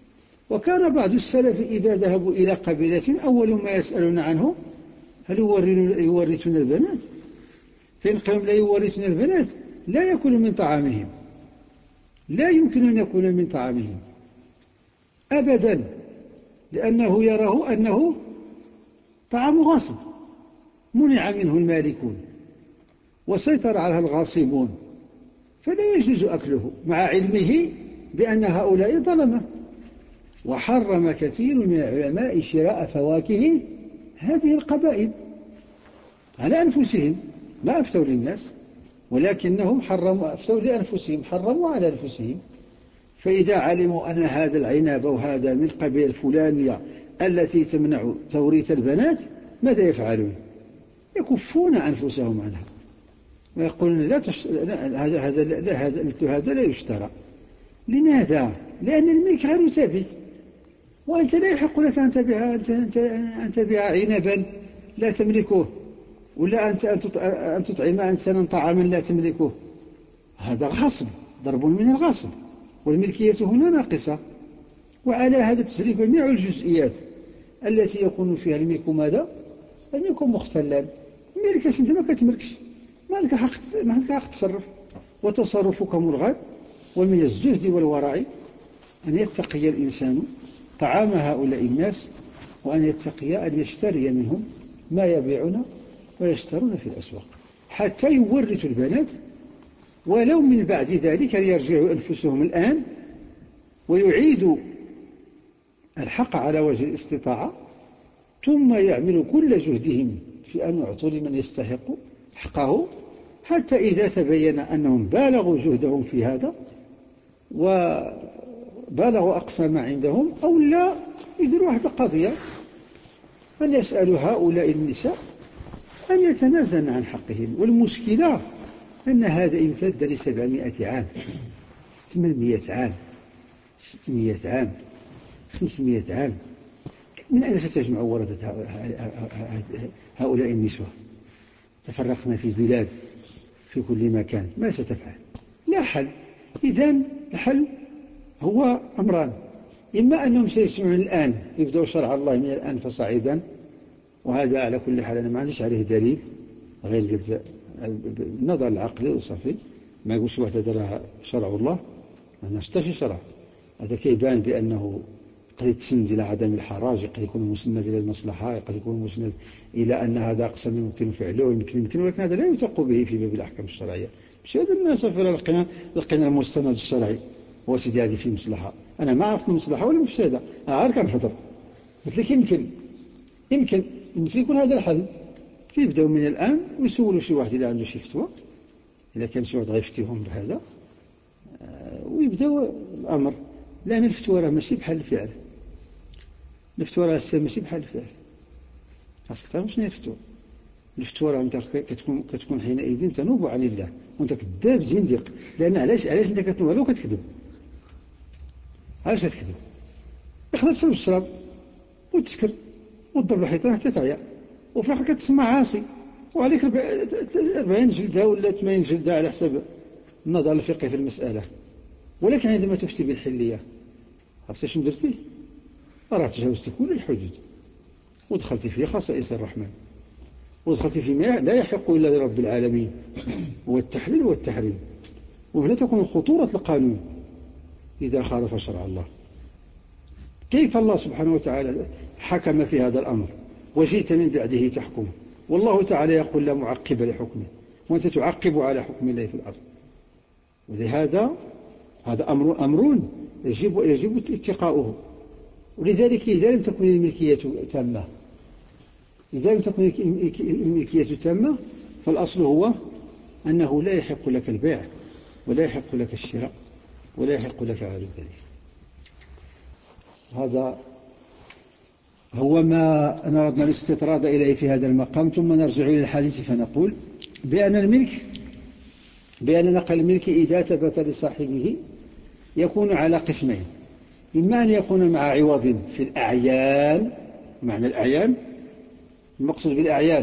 وكان بعض السلف إذا ذهبوا إلى قبيلة أول ما يسألون عنه هل يورثون البنات؟ فإن قالوا لا يورثون البنات لا يأكل من طعامهم، لا يمكن أن يكون من طعامهم أبدا، لأنه يراه أنه طعام غاصب منع منه المالكون وسيطر عليها الغاصبون، فلا يجوز أكله مع علمه بأن هؤلاء ظلمة. وحرم كثير من العلماء شراء فواكه هذه القبائل على أنفسهم، ما أفتوا للناس، ولكنهم أفتوا لأنفسهم، حرموا على أنفسهم. فإذا علموا أن هذا العنب وهذا من قبيلة الفلانية التي تمنع توريث البنات ماذا يفعلون؟ يكفون أنفسهم عنها ويقولون هذا مثل هذا لا يشترى. لماذا؟ لأن الملك غير ثابت، وأنت لا يحق لك أن تبيع عنبا لا تملكه، ولا أن تطعم إنسانا طعاما لا تملكه. هذا غصب، ضرب من الغصب، والملكية هنا ناقصة. وعلى هذا تجري جميع الجزئيات التي يكون فيها الملك ماذا؟ الملك مختلا. الملك أنت ما كتملكش، ما عندك حق تصرف، وتصرفك ملغى. ومن الزهد والورع أن يتقي الإنسان طعام هؤلاء الناس، وأن يتقي أن يشتري منهم ما يبيعون ويشترون في الأسواق حتى يورثوا البنات، ولو من بعد ذلك يرجعوا أنفسهم الآن ويعيدوا الحق على وجه الاستطاعة، ثم يعملوا كل جهدهم في أن يعطوا لمن يستحق حقه، حتى إذا تبين أنهم بالغوا جهدهم في هذا وبالغوا أقصى ما عندهم، أو لا يديروا واحد القضية أن يسألوا هؤلاء النساء أن يتنازلن عن حقهم. والمشكلة أن هذا امتد ل700 عام، 800 عام، 600 عام، 500 عام. من أين ستجمع ورثة هؤلاء النسوة؟ تفرقنا في البلاد في كل مكان، ما ستفعل؟ لا حل. إذن الحل هو أمران: إما أنهم سيسمعون الآن يبدأوا شرع الله من الآن فصاعدا، وهذا على كل حال أنا ما عنديش عليه دليل غير النظر العقلي وصافي، ما يقولش واحد هذا شرع الله، ما نشتاش شرع. هذا كيبان بأنه قد يتسند إلى عدم الحراج، قد يكون مسند إلى المصلحة، قد يكون مسند إلى أن هذا أقصى من يمكن فعله ويمكن، ولكن هذا لا يتق به في باب الأحكام الشرعية. مش هذا الناس لقينا المستند الشرعي هو سيدي هذه في مصلحة، أنا ما عرفت المصلحة ولا المفسدة، غير كنحضر. قلت لك يمكن يكون هذا الحل. يبدأوا من الآن ويسولوا شي واحد إذا عنده شي فتوى، إذا كان شي واحد غيفتيهم بهذا، ويبدأوا الأمر. لأن الفتوى راه ماشي بحال الفعل، الفتوى راه ماشي بحال الفعل. خاصك تعرف شنو هي الفتوى. الفتوى راه أنت كتكون حينئذ تنوب عن الله، وأنت كذاب زنديق. لأن علاش أنت كتنوب عليه وكتكذب؟ علاش كتكذب؟ يقدر تشرب الشراب وتسكر وتضرب الحيطان حتى تعيا، وفي الآخر كتسمى عاصي، وعليك 40 جلدة ولا 80 جلدة على حسب النظر الفقهي في المسألة. ولكن عندما تفتي بالحلية، عرفتي شنو درتي؟ راه تجاوزتي كل الحدود ودخلتي في خصائص الرحمن، ودخلتي فيما لا يحق إلا لرب العالمين، هو التحليل والتحريم. وهنا تكون خطورة القانون إذا خالف شرع الله. كيف الله سبحانه وتعالى حكم في هذا الأمر وجئت من بعده تحكم، والله تعالى يقول لا معقب لحكمه، وأنت تعقب على حكم الله في الأرض. ولهذا هذا أمر يجب اتقاؤه. ولذلك إذا لم تكن الملكية تامة، فالأصل هو أنه لا يحق لك البيع ولا يحق لك الشراء ولا يحق لك غير ذلك. هذا هو ما أردنا الاستطراد إليه في هذا المقام. ثم نرجع إلى الحديث فنقول بأن نقل الملك إذا ثبت لصاحبه يكون على قسمين: إما أن يكون مع عوض في الأعيان، معنى الأعيان، المقصود بالأعيان،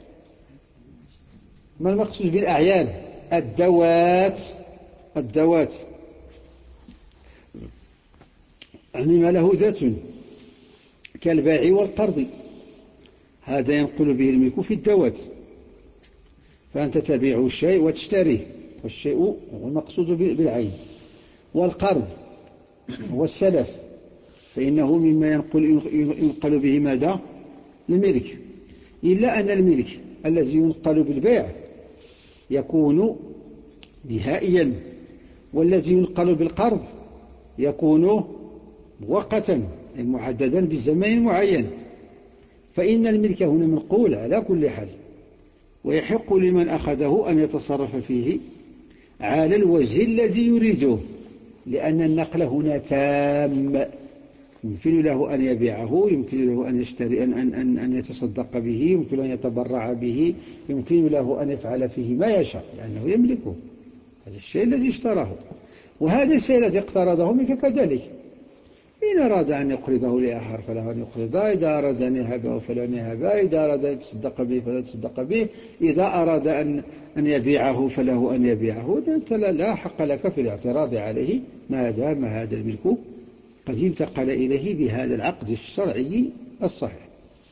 ما المقصود بالأعيان؟ الدوات يعني ما له ذات كالبيع والقرض، هذا ينقل به الملك في الذوات، فأنت تبيع الشيء وتشتريه، والشيء هو المقصود بالعين. والقرض هو السلف، فإنه مما ينقل به ماذا؟ الملك، إلا أن الملك الذي ينقل بالبيع يكون نهائيا، والذي ينقل بالقرض يكون مؤقتا محددا بزمن معين. فإن الملك هنا منقول على كل حال، ويحق لمن أخذه أن يتصرف فيه على الوجه الذي يريده، لأن النقل هنا تام، يمكن له أن يبيعه، يمكن له أن يشتري أن يتصدق به، يمكن أن يتبرع به، يمكن له أن يفعل فيه ما يشاء لأنه يملكه، هذا الشيء الذي اشتراه. وهذا الشيء الذي اقترضه منك كذلك، إن أراد أن يقرضه لآخر فله أن يقرضه، إذا أراد أن يهبه فله أن يهبه، إذا أراد أن يتصدق به فله يتصدق به، إذا أراد أن يبيعه فله أن يبيعه. أنت لا حق لك في الاعتراض عليه ما دام هذا الملك قد انتقل إليه بهذا العقد الشرعي الصحيح.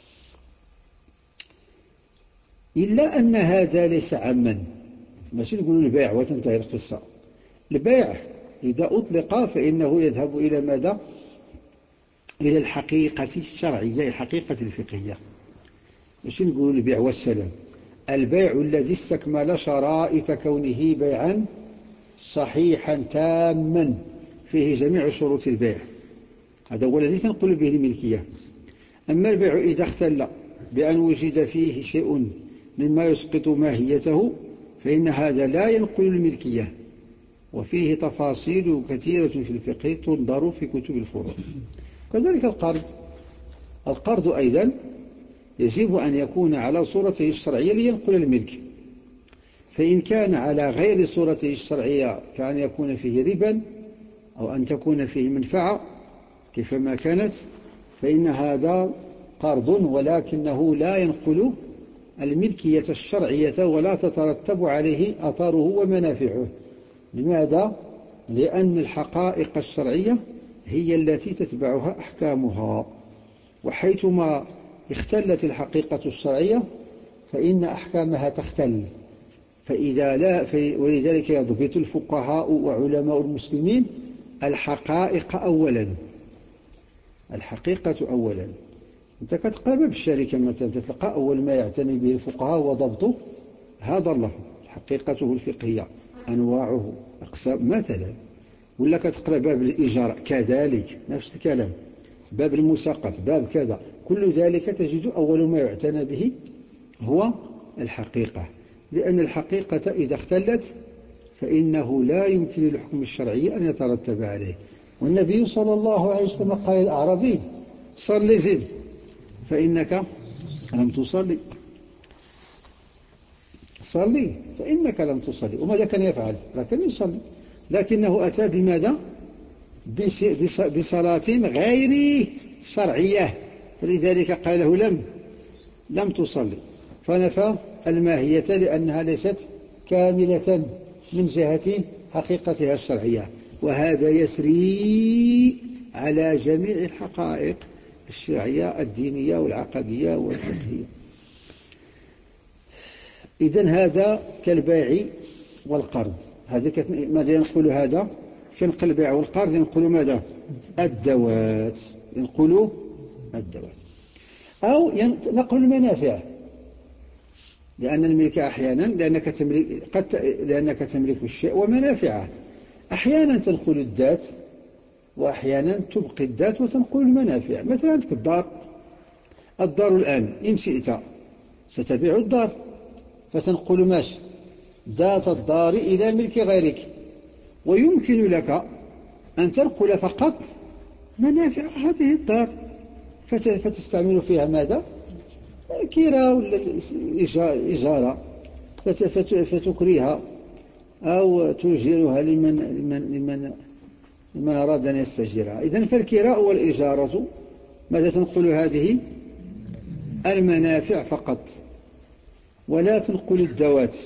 إلا أن هذا ليس عاما، ماشي نقول البيع وتنتهي القصة. البيع إذا أطلق فإنه يذهب إلى ماذا؟ إلى الحقيقة الشرعية، الحقيقة الفقهية. ماشي نقول البيع والسلام. البيع الذي استكمل شرائط كونه بيعا صحيحا تاما فيه جميع شروط البيع، هذا هو الذي تنقل به الملكية. أما البيع إذا اختل بأن وجد فيه شيء مما يسقط ماهيته فإن هذا لا ينقل الملكية، وفيه تفاصيل كثيرة في الفقه تنظر في كتب الفروع. كذلك القرض أيضا يجب أن يكون على صورته الشرعية لينقل الملك، فإن كان على غير صورته الشرعية كأن يكون فيه ربا أو أن تكون فيه منفعة كيفما كانت فإن هذا قرض، ولكنه لا ينقل الملكية الشرعية ولا تترتب عليه أثاره ومنافعه. لماذا؟ لأن الحقائق الشرعية هي التي تتبعها أحكامها، وحيثما اختلت الحقيقة الشرعية فإن أحكامها تختل. ولذلك يضبط الفقهاء وعلماء المسلمين الحقائق أولا، الحقيقة أولا. أنت كتقرب بالشركة مثلا تلقى أول ما يعتني به الفقهاء هو ضبط هذا اللفظ، حقيقته الفقهية، أنواعه، أقسام مثلا. ولا كتقرأ باب الإيجار كذلك نفس الكلام، باب المساقط، باب كذا، كل ذلك تجد أول ما يعتنى به هو الحقيقة، لأن الحقيقة إذا اختلت فإنه لا يمكن للحكم الشرعي أن يترتب عليه. والنبي صلى الله عليه وسلم قال للأعرابي صل زد فإنك لم تصلي، صلي فإنك لم تصلي. وماذا كان يفعل؟ كان يصلي، لكنه أتى بماذا؟ بصلاة غير شرعية، فلذلك قال له لم تصلي، فنفى الماهية لأنها ليست كاملة من جهة حقيقتها الشرعية. وهذا يسري على جميع الحقائق الشرعية الدينية والعقدية والفقهية. إذن هذا كالبيع والقرض. ماذا ينقل هذا؟ ينقل البيع والقرض ينقل ماذا؟ الذوات، ينقل الذوات. أو نقل المنافع، لأن الملك أحيانا لأنك تملك الشيء ومنافعه، أحيانا تنقل الذات وأحيانا تبقي الذات وتنقل المنافع. مثلا عندك الدار الآن إن شئت ستبيع الدار فتنقل ماشي ذات الدار إلى ملك غيرك، ويمكن لك أن تنقل فقط منافع هذه الدار فتستعمل فيها ماذا؟ كراء ولا إجارة، فتكريها أو تجيرها لمن أراد أن يستجيرها. إذن فالكراء والإجارة ماذا تنقل؟ هذه المنافع فقط ولا تنقل الذوات.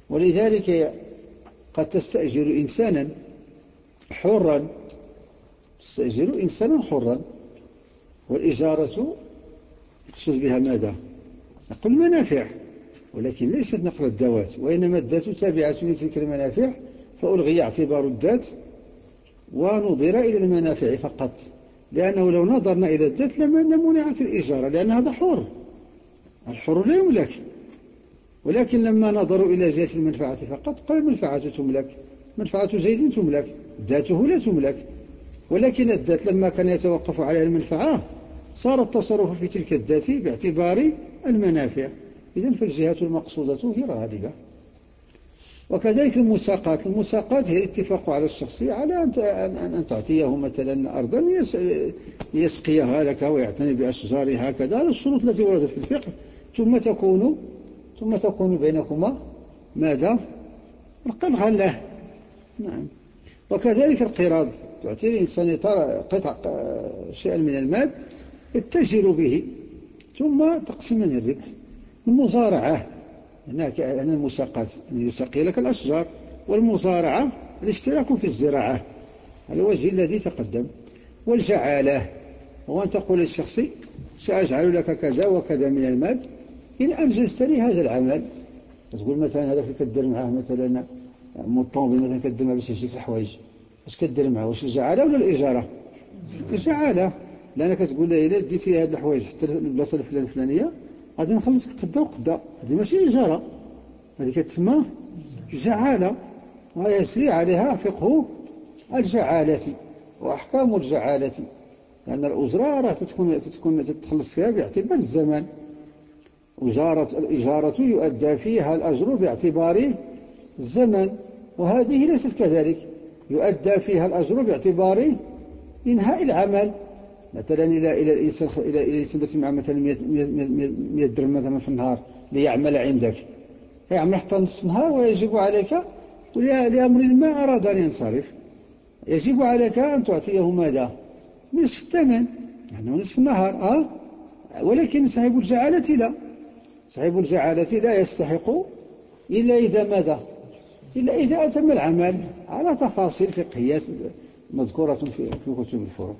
ولذلك قد تستأجر إنسانا حرا تستأجر إنسانا حرا. والإجارة يقصد بها ماذا؟ نقل المنافع، ولكن ليست نقل الذوات، وإنما الذات تابعة لتلك المنافع، فألغي اعتبار الذات ونظر إلى المنافع فقط، لأنه لو نظرنا إلى الذات لمنعت الإجارة، لأن هذا حر، الحر لا يملك. ولكن لما نظروا إلى جهة المنفعة فقط قال المنفعة تملك، منفعة زيد تملك، ذاته لا تملك. ولكن الذات لما كان يتوقف على المنفعة صار التصرف في تلك الذات باعتبار المنافع. إذن فالجهة المقصودة هي الغالبة. وكذلك المساقات هي الاتفاق على الشخص على أن تعطيه مثلا أرضا يسقيها لك ويعتني بأشجارها كذا على الشروط التي وردت في الفقه، ثم تكون بينكما ماذا؟ الغلة. نعم. وكذلك القراض، تعطي الإنسان قطع شيئا من المال يتجر به ثم تقسيمان الربح. المزارعة هناك المساقات أن يسقي لك الأشجار، والمزارعة الاشتراك في الزراعة على الوجه الذي تقدم. والجعالة هو أن تقول للشخص سأجعل لك كذا وكذا من المال إن أنجزت لي هذا العمل. تقول مثلا هذاك كدير معاه مثلا مطوبل مثلا كدير معاه باش يجيك الحوايج، اش كدير معاه؟ واش الجعالة ولا الإجارة؟ الجعالة، لأنك تقول له إلا ديتي هاد الحوايج حتى البلاصة الفلانية غادي نخلصك قدا وقدا، هذه ماشي إجارة، هذه كتسمى جعالة، ويسري عليها فقه الجعالة وأحكام الجعالة، لأن الأجرة راه تتكون تتخلص فيها باعتبار الزمان. الإجارة يؤدى فيها الأجر باعتبار الزمن، وهذه ليست كذلك، يؤدى فيها الأجر باعتبار إنهاء العمل. مثلا إلى الإنسان التي مع مثلا 100 درهم مثلا في النهار ليعمل عندك، يعمل حتى نصف النهار ويجب عليك لأمر ما أراد أن ينصرف، يجب عليك أن تعطيه ماذا؟ نصف الثمن، يعني نصف النهار. ولكن صاحب الجعالة لا، صاحب الجعالة لا يستحق إلا إذا ماذا؟ إلا إذا أتم العمل على تفاصيل فقهية مذكورة في كتب الفروع.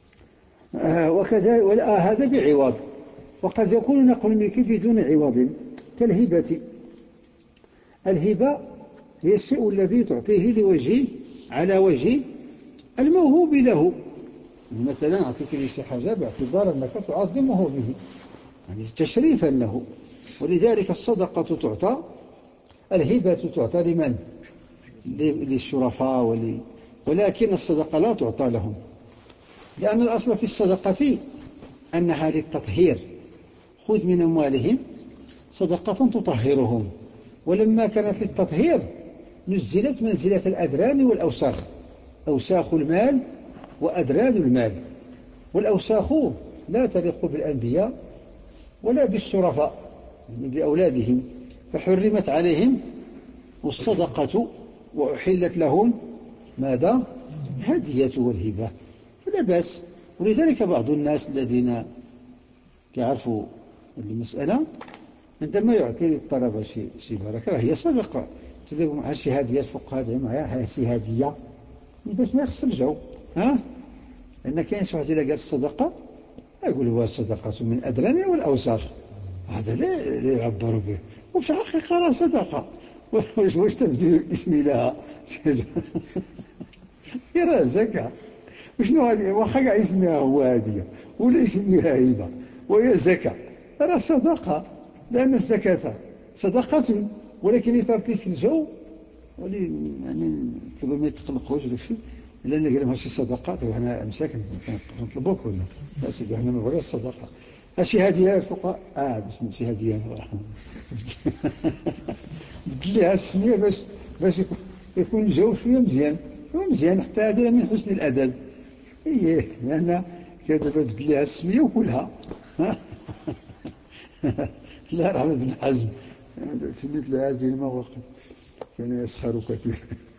وكذا هذا بعوض. وقد يكون نقل الملك بدون عوض كالهبة. الهبة هي الشيء الذي تعطيه على وجه الموهوب له. مثلا أعطيتني شي حاجة باعتبار أنك تعظمه به، يعني تشريفا له. ولذلك الصدقة تعطى، الهبة تعطى لمن؟ للشرفاء ولكن الصدقة لا تعطى لهم، لأن الأصل في الصدقة أنها للتطهير. خذ من أموالهم صدقة تطهرهم. ولما كانت للتطهير نزلت منزلة الأدران والأوساخ، أوساخ المال وأدران المال. والأوساخ لا تليق بالأنبياء ولا بالشرفاء، يعني بأولادهم، فحرمت عليهم الصدقة وأحلت لهم ماذا؟ الهدية والهبة، فلا بأس. ولذلك بعض الناس الذين يعرفوا المسألة عندما يعطي الطلبة شي بركة هي صدقة، تذهب معها شي هدية الفقهاء دعي معها شي هدية باش ما يخسر الجو. لأن كاين شي واحد إلا قال الصدقة يقول هو الصدقة من أدران والأوساخ، هذا لا يعبر به، وفي الحقيقة راه صدقة. واش تبديل الاسم لها؟ راه زكاة. وشنو هذه؟ واخا كاع يسميها هو هدية ولا يسميها هبة وهي زكاة، راه صدقة، لأن الزكاة صدقة، ولكن يترتي في الجو يعني طلبوا ما يتقلقوش وداك الشيء، لأن قال لهم هادشي صدقات وحنا مساكن نطلبوك ولا لا سيدي حنا ما بغيناش الصدقة، هادشي هدية الفقهاء باش ماشي هدية بدل ليها السمية باش يكون الجو شوية مزيان حتى هذا من حسن الأدب. لأن كذا بدل ليها السمية وكلها. لا رحمة بن حزم في مثل هذه المواقف كان يسخر كثير.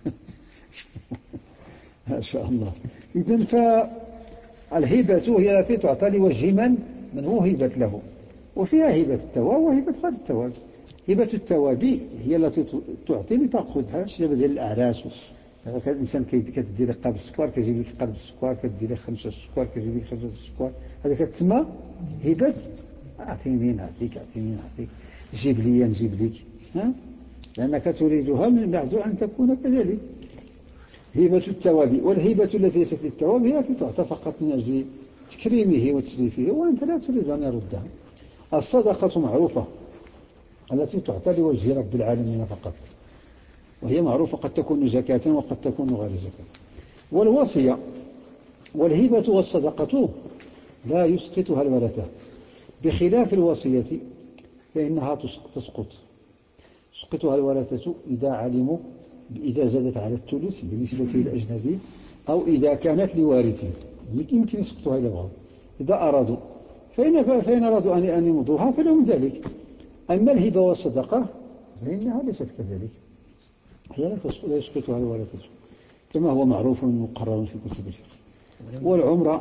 ما شاء الله. إذن فالهبة هي التي تعطى لوجه من وهبت له، وفيها هبة الثواب وهبة غير الثواب. هبة الثواب هي التي تعطي لتأخذها، شبه ديال الأعراس الإنسان كتدي لك قالب السكر، كيجيب لك قالب السكر، كدي لك 5 السكر، كيجيب لك 5 السكر، هذا كتسمى هبة. أعطيني نعطيك، أعطيني نعطيك، جيب لي نجيب لك، لأنك تريدها من بعد أن تكون كذلك. هبة التواب، والهبة التي ليست للتواب هي التي تعطى فقط من أجل تكريمه وتشريفه وأنت لا تريد أن يردها. الصدقة معروفة التي تعطى لوجه رب العالمين فقط، وهي معروفة، قد تكون زكاة وقد تكون غير زكاة. والوصية والهبة والصدقة لا يسقطها الورثة، بخلاف الوصية فإنها تسقط. تسقطها الورثة إذا علموا، إذا زادت على الثلث بالنسبة للأجنبي، أو إذا كانت لوارث يمكن يسقطها إلى بعض إذا أرادوا، فإن أرادوا أن يمضوها فلهم ذلك. أما الهبة والصدقة فإنها ليست كذلك، هي لا يسقطها الورثة كما هو معروف ومقرر في كتب الفقه. والعمرة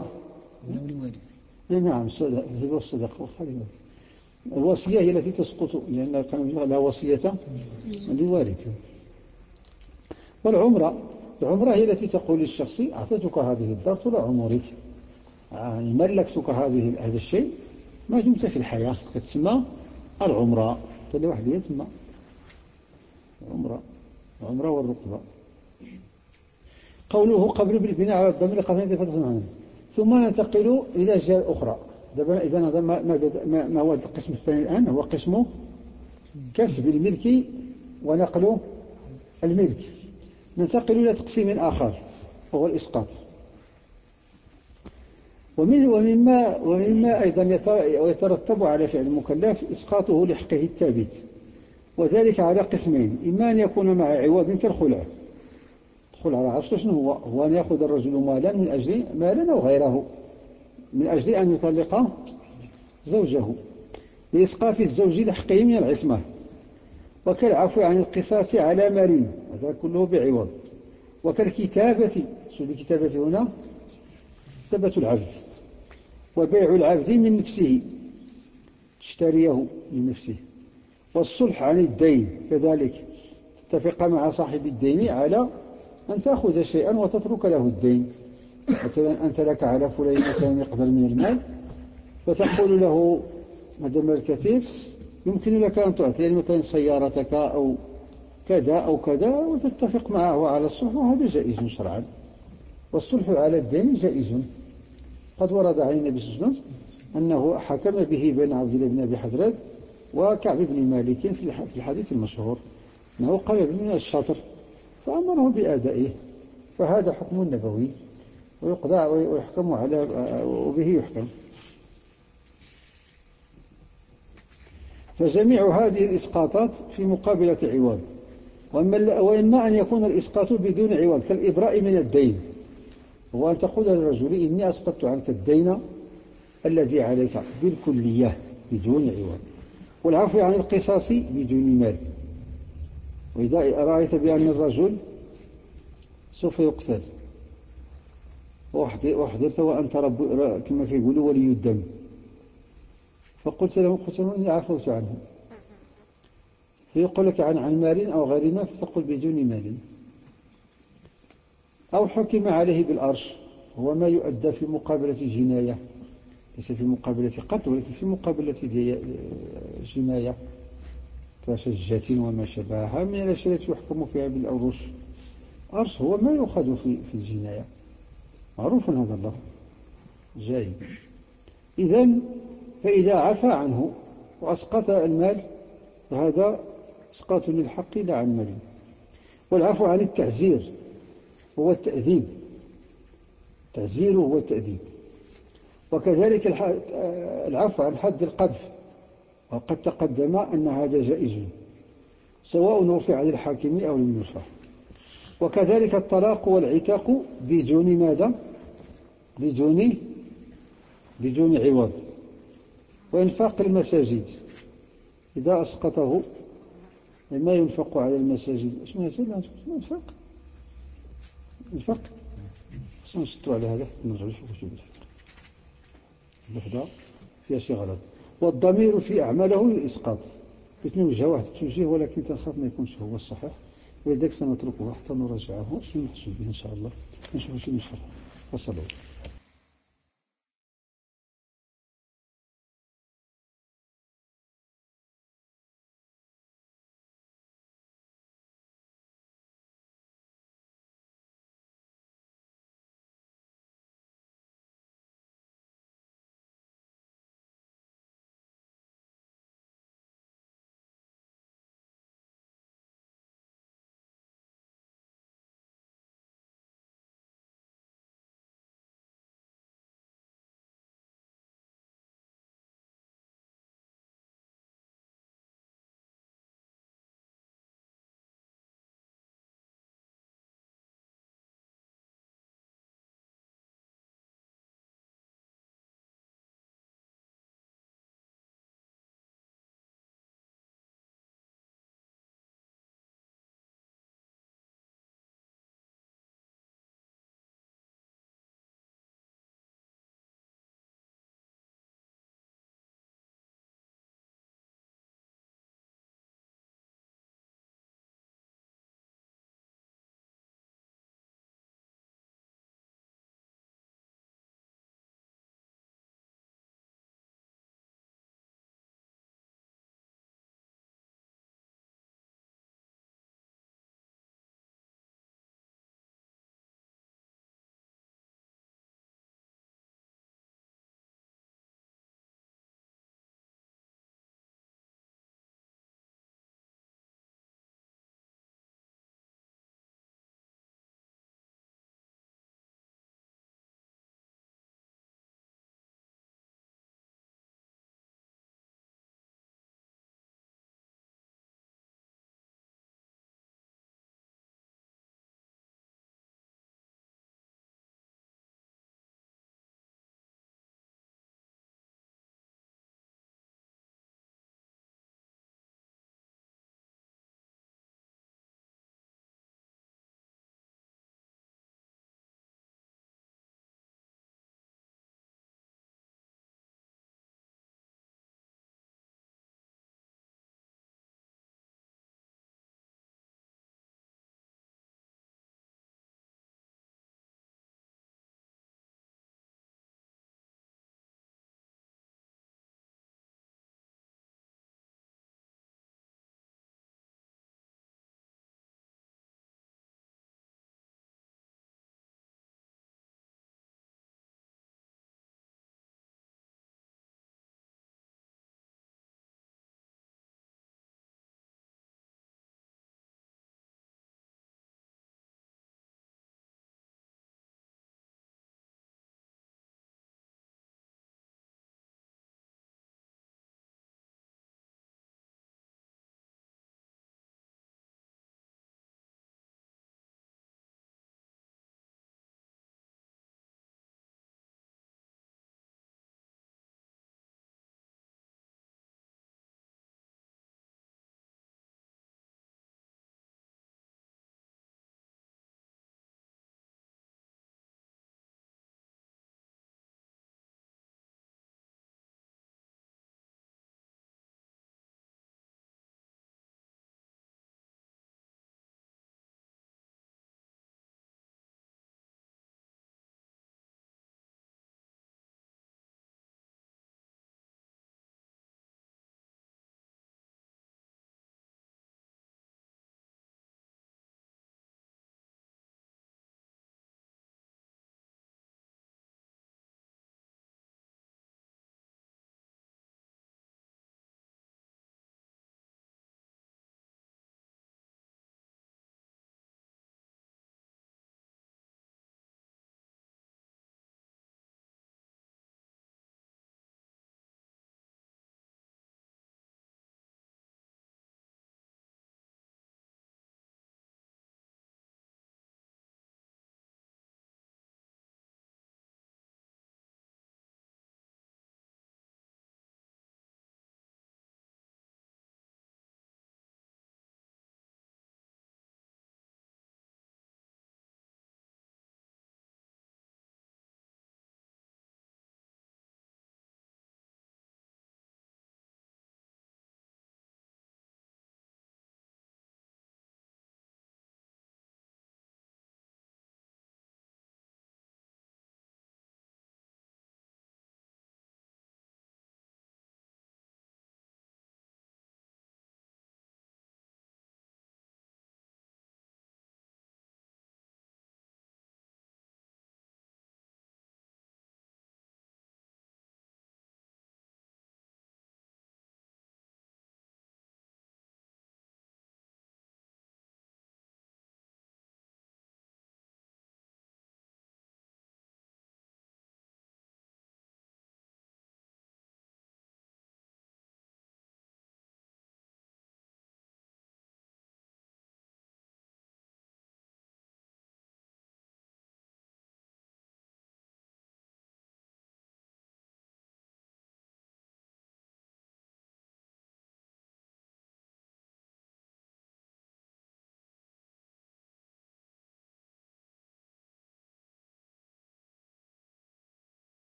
نعم، الهبة والصدقة وخالفة. الوصية هي التي تسقط لأن كان لا وصية لوارث. والعمرة، العمرة هي التي تقول للشخص أعطيتك هذه الدار طول عمرك، يعني ملكتك هذا الشيء ما دمت في الحياة، تسمى العمرة. تلي واحد يسمى العمرة والرقبة. قوله قبل بالبناء على الضمير قضية فتح عنه. ثم ننتقل إلى الجهة الأخرى. إذا هذا ما هو القسم الثاني الآن، هو قسم كسب الملك ونقل الملك. ننتقل إلى تقسيم آخر وهو الإسقاط. ومما أيضا يترتب على فعل المكلف إسقاطه لحقه الثابت، وذلك على قسمين: إما أن يكون مع عوض كالخلع. الخلع على عرش شنو هو أن يأخذ الرجل مالا من أجل مالا أو غيره من أجل أن يطلق زوجه، لإسقاط الزوج لحقه من العصمة، وكالعفو عن القصاص على مال، هذا كله بعوض. وكالكتابة، شو الكتابة هنا؟ كتابة العبد، وبيع العبد من نفسه، تشتريه من نفسه. والصلح عن الدين كذلك، تتفق مع صاحب الدين على أن تأخذ شيئا وتترك له الدين. مثلا أنت لك على فلان مثلا مقدار من المال، فتقول له هذا المال كثير، يمكن لك أن تعطيه مثلا سيارتك أو كذا أو كذا، وتتفق معه على الصلح، وهذا جائز شرعا. والصلح على الدين جائز، قد ورد عن النبي صلى الله عليه وسلم أنه حكم به بين عبد الله بن أبي حضرات وكعب بن مالك في الحديث المشهور، أنه قال من الشطر فأمره بأدائه، فهذا حكم نبوي ويقضى ويحكم على وبه يحكم. فجميع هذه الإسقاطات في مقابلة عوض. وإما أن يكون الإسقاط بدون عوض كالإبراء من الدين، هو أن تقول للرجل إني أسقطت عنك الدين الذي عليك بالكلية بدون عوض. والعفو عن القصاص بدون مال. وإذا رأيت بأن الرجل سوف يقتل وحضرت وأنت رب كما يقولوا ولي الدم، فقلت له قتلوني عفوت عنه، فيقول لك عن مال أو غير مال، فتقول بدون مال. أو حكم عليه بالأرش، هو ما يؤدى في مقابلة جناية، ليس في مقابلة قتل ولكن في مقابلة جناية كشجة وما شبهها من الأشياء التي يحكم فيها بالأرش. أرش هو ما يؤخذ في الجناية، معروف هذا الله جاي. إذن فإذا عفى عنه وأسقط المال فهذا إسقاط للحق لا عن مال. والعفو عن التعزير هو التأديب، تعزيره هو التأديب. وكذلك العفو عن حد القذف، وقد تقدم أن هذا جائز سواء رفع عن الحاكم أو لم يرفع. وكذلك الطلاق والعتاق بدون ماذا؟ بدون عوض. وإنفاق المساجد إذا أسقطه ما ينفق على المساجد، اسمه ينفق خصنا نشتروا على هذا نرجعوا في كتب الفقه، اللفظة فيها شي غلط. والضمير في أعماله الإسقاط، اثنين وجه واحد التوجيه، ولكن تنخاف ما يكونش هو الصحيح، ولذلك سنتركه حتى نراجعه شنو نحصل به إن شاء الله، نشوف شنو نشرح. وصلوا.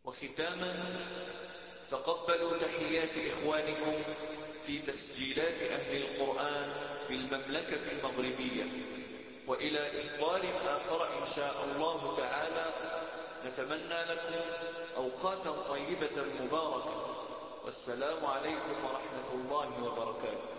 وختاما تقبلوا تحيات إخوانكم في تسجيلات أهل القرآن بالمملكة المغربية، وإلى إصدار آخر إن شاء الله تعالى. نتمنى لكم أوقاتا طيبة مباركة، والسلام عليكم ورحمة الله وبركاته.